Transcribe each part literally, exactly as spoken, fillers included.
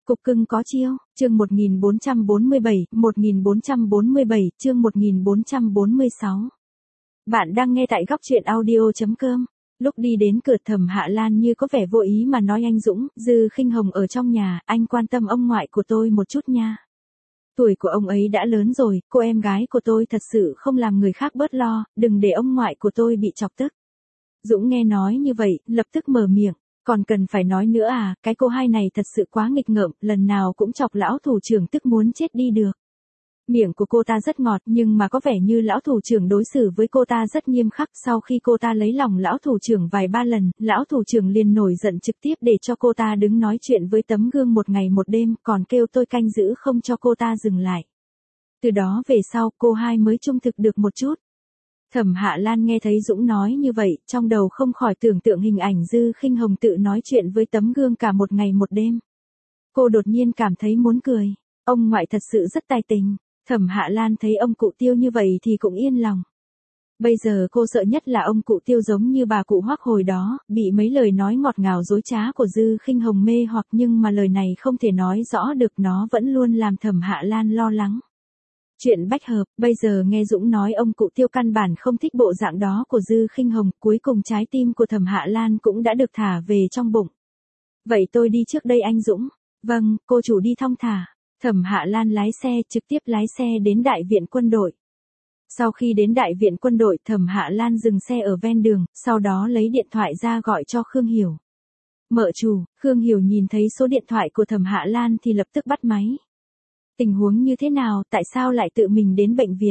Cục cưng có chiêu, chương một nghìn bốn trăm bốn mươi bảy, một nghìn bốn trăm bốn mươi bảy, chương một nghìn bốn trăm bốn mươi sáu. Bạn đang nghe tại góc truyện audio chấm com. Lúc đi đến cửa Thẩm Hạ Lan như có vẻ vô ý mà nói anh Dũng, Dư Khinh Hồng ở trong nhà, anh quan tâm ông ngoại của tôi một chút nha. Tuổi của ông ấy đã lớn rồi, cô em gái của tôi thật sự không làm người khác bớt lo, đừng để ông ngoại của tôi bị chọc tức. Dũng nghe nói như vậy, lập tức mở miệng. Còn cần phải nói nữa à, cái cô hai này thật sự quá nghịch ngợm, lần nào cũng chọc lão thủ trưởng tức muốn chết đi được. Miệng của cô ta rất ngọt nhưng mà có vẻ như lão thủ trưởng đối xử với cô ta rất nghiêm khắc. Sau khi cô ta lấy lòng lão thủ trưởng vài ba lần, lão thủ trưởng liền nổi giận trực tiếp để cho cô ta đứng nói chuyện với tấm gương một ngày một đêm, còn kêu tôi canh giữ không cho cô ta dừng lại. Từ đó về sau cô hai mới trung thực được một chút. Thẩm Hạ Lan nghe thấy Dũng nói như vậy, trong đầu không khỏi tưởng tượng hình ảnh Dư Khinh Hồng tự nói chuyện với tấm gương cả một ngày một đêm. Cô đột nhiên cảm thấy muốn cười, ông ngoại thật sự rất tài tình. Thẩm Hạ Lan thấy ông cụ Tiêu như vậy thì cũng yên lòng. Bây giờ cô sợ nhất là ông cụ Tiêu giống như bà cụ Hoắc hồi đó, bị mấy lời nói ngọt ngào dối trá của Dư Khinh Hồng mê hoặc, nhưng mà lời này không thể nói rõ được, nó vẫn luôn làm Thẩm Hạ Lan lo lắng. Chuyện bách hợp, bây giờ nghe Dũng nói ông cụ Tiêu căn bản không thích bộ dạng đó của Dư Khinh Hồng, cuối cùng trái tim của Thẩm Hạ Lan cũng đã được thả về trong bụng. Vậy tôi đi trước đây anh Dũng. Vâng, cô chủ đi thong thả. Thẩm Hạ Lan lái xe, trực tiếp lái xe đến đại viện quân đội. Sau khi đến đại viện quân đội, Thẩm Hạ Lan dừng xe ở ven đường, sau đó lấy điện thoại ra gọi cho Khương Hiểu. Mợ chủ, Khương Hiểu nhìn thấy số điện thoại của Thẩm Hạ Lan thì lập tức bắt máy. Tình huống như thế nào, tại sao lại tự mình đến bệnh viện?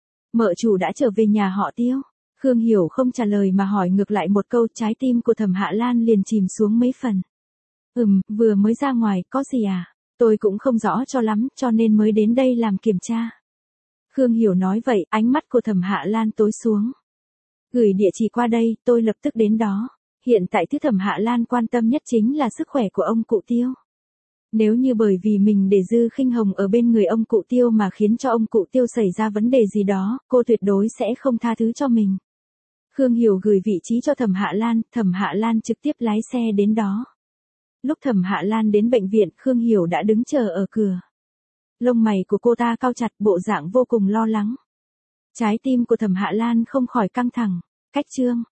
Mợ chủ đã trở về nhà họ Tiêu. Khương Hiểu không trả lời mà hỏi ngược lại một câu, trái tim của Thẩm Hạ Lan liền chìm xuống mấy phần. Ừm, vừa mới ra ngoài, có gì à? Tôi cũng không rõ cho lắm, cho nên mới đến đây làm kiểm tra. Khương Hiểu nói vậy, ánh mắt của Thẩm Hạ Lan tối xuống. Gửi địa chỉ qua đây, tôi lập tức đến đó. Hiện tại thứ Thẩm Hạ Lan quan tâm nhất chính là sức khỏe của ông cụ Tiêu. Nếu như bởi vì mình để Dư Khinh Hồng ở bên người ông cụ Tiêu mà khiến cho ông cụ Tiêu xảy ra vấn đề gì đó, cô tuyệt đối sẽ không tha thứ cho mình. Khương Hiểu gửi vị trí cho Thẩm Hạ Lan, Thẩm Hạ Lan trực tiếp lái xe đến đó. Lúc Thẩm Hạ Lan đến bệnh viện, Khương Hiểu đã đứng chờ ở cửa. Lông mày của cô ta cau chặt, bộ dạng vô cùng lo lắng. Trái tim của Thẩm Hạ Lan không khỏi căng thẳng. Cách chương,